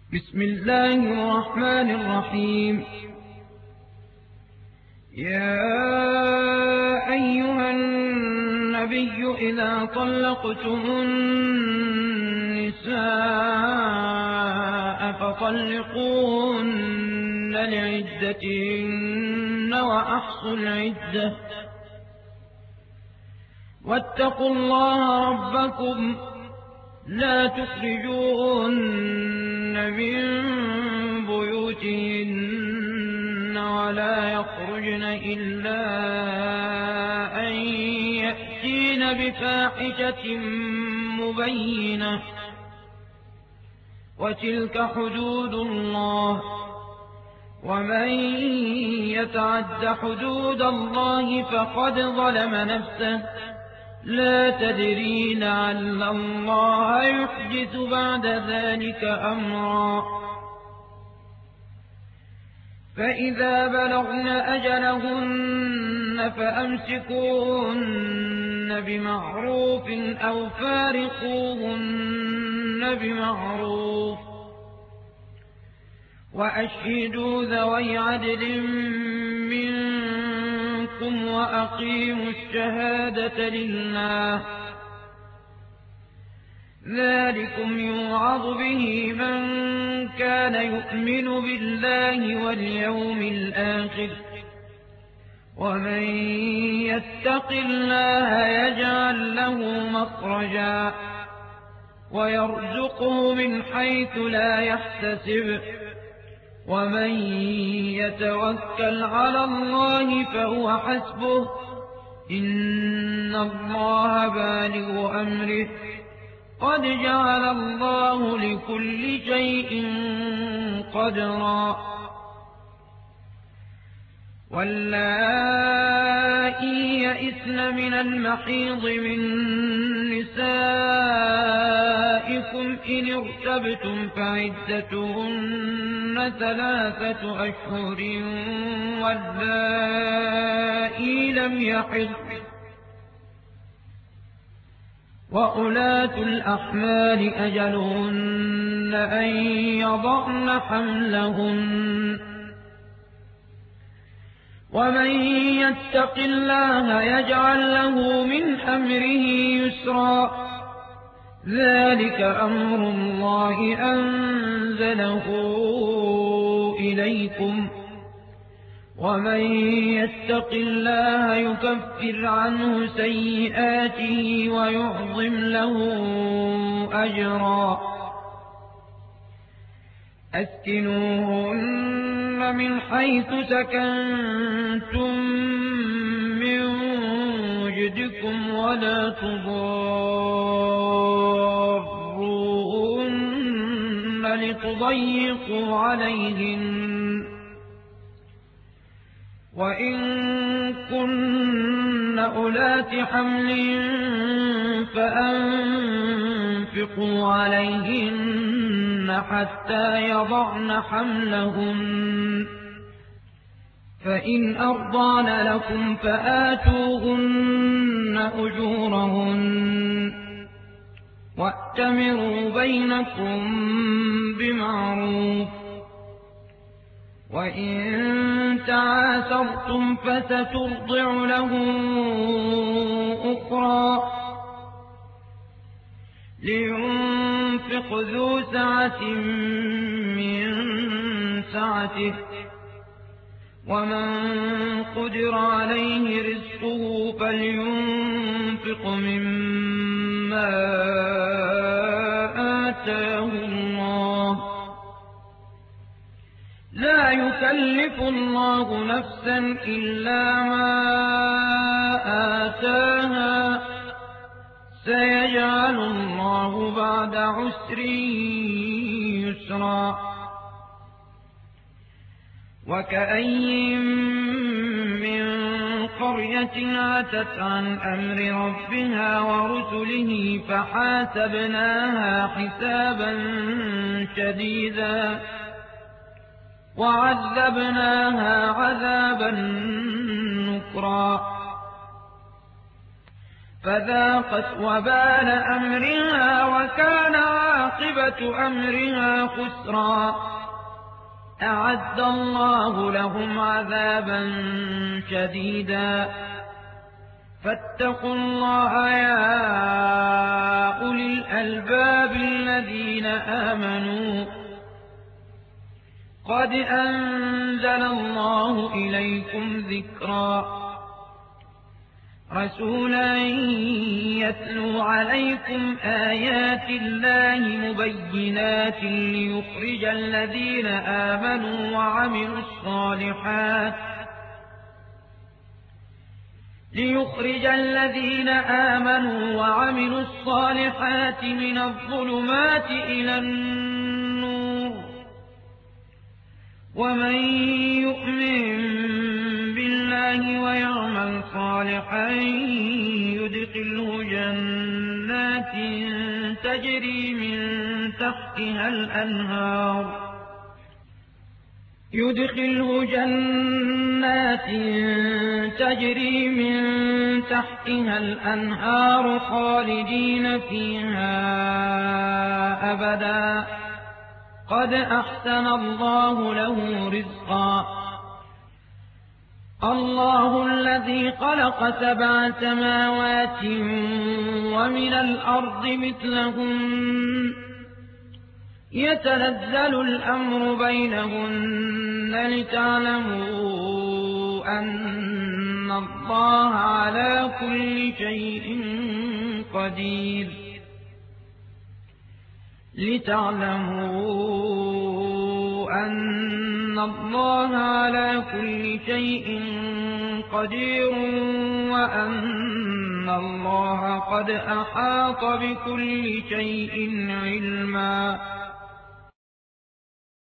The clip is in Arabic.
بسم الله الرحمن الرحيم. يا أيها النبي إذا طلقتم النساء فطلقوهن لعدتهن وأحصوا العدة واتقوا الله ربكم لا تخرجوهن من بيوتهن ولا يخرجن إلا أن يأتين بفاحشة مبينة وتلك حدود الله ومن يتعد حدود الله فقد ظلم نفسه لا تدري لعل الله يحدث بعد ذلك أمرا. فإذا بلغن أجلهن فأمسكوهن بمعروف أو فارقوهن بمعروف وأشهدوا ذوي عدل منكم وأقيموا الشهادة لله ذلكم يوعظ به من كان يؤمن بالله واليوم الآخر ومن يتق الله يجعل له مخرجا ويرزقه من حيث لا يحتسب ومن يتوكل على الله فهو حسبه إن الله بالغ أمره قد جعل الله لكل شيء قدرا. واللائي يئسن من المحيض من نسائكم إن ارتبتم فعدتهن 3 أشهر واللائي لم يحضن وأولاة الأحمال أجلهن أن يضعن حملهن ومن يتق الله يجعل له من أمره يسرا ذلك أمر الله أنزله إليكم ومن يتق الله يكفر عنه سيئاته ويعظم له أجرا. أسكنوهن من حيث سكنتم من وجدكم ولا تضاروهن لتضيقوا عليهن وإن كن أولات حمل فأنفقوا عليهن حتى يضعن حملهن فإن أرضعن لكم فآتوهن أجورهن وأتمروا بينكم بمعروف وإن تعاسرتم فسترضع له أخرى لينفق ذو سعة من سعته ومن قدر عليه رزقه فلينفق مما آتاه الله لا يكلف الله نفسا إلا ما آتاها سيجعل الله بعد عسر يسرا. وكأي من قرية عتت عن أمر ربها ورسله فحاسبناها حسابا شديدا وعذبناها عذابا نكرا. فذاقت وبال أمرها وكان عاقبة أمرها خسرا. أعد الله لهم عذابا شديدا. فاتقوا الله يا أولي الألباب الذين آمنوا. قد أنزل الله إليكم ذكرا. رسولا يتلو عليكم آيات الله مبينات ليخرج الذين آمنوا وعملوا الصالحات من الظلمات إلى النور. ومن يؤمن بالله ويعمل صالحا يدخله جنات تجري من تحتها الأنهار خالدين فيها أبدا. قد أحسن الله له رزقا. الله الذي خلق 7 سماوات ومن الأرض مثلهن يتنزل الأمر بينهن لتعلموا أن الله على كل شيء قدير. وأن الله قد أحاط بكل شيء علما.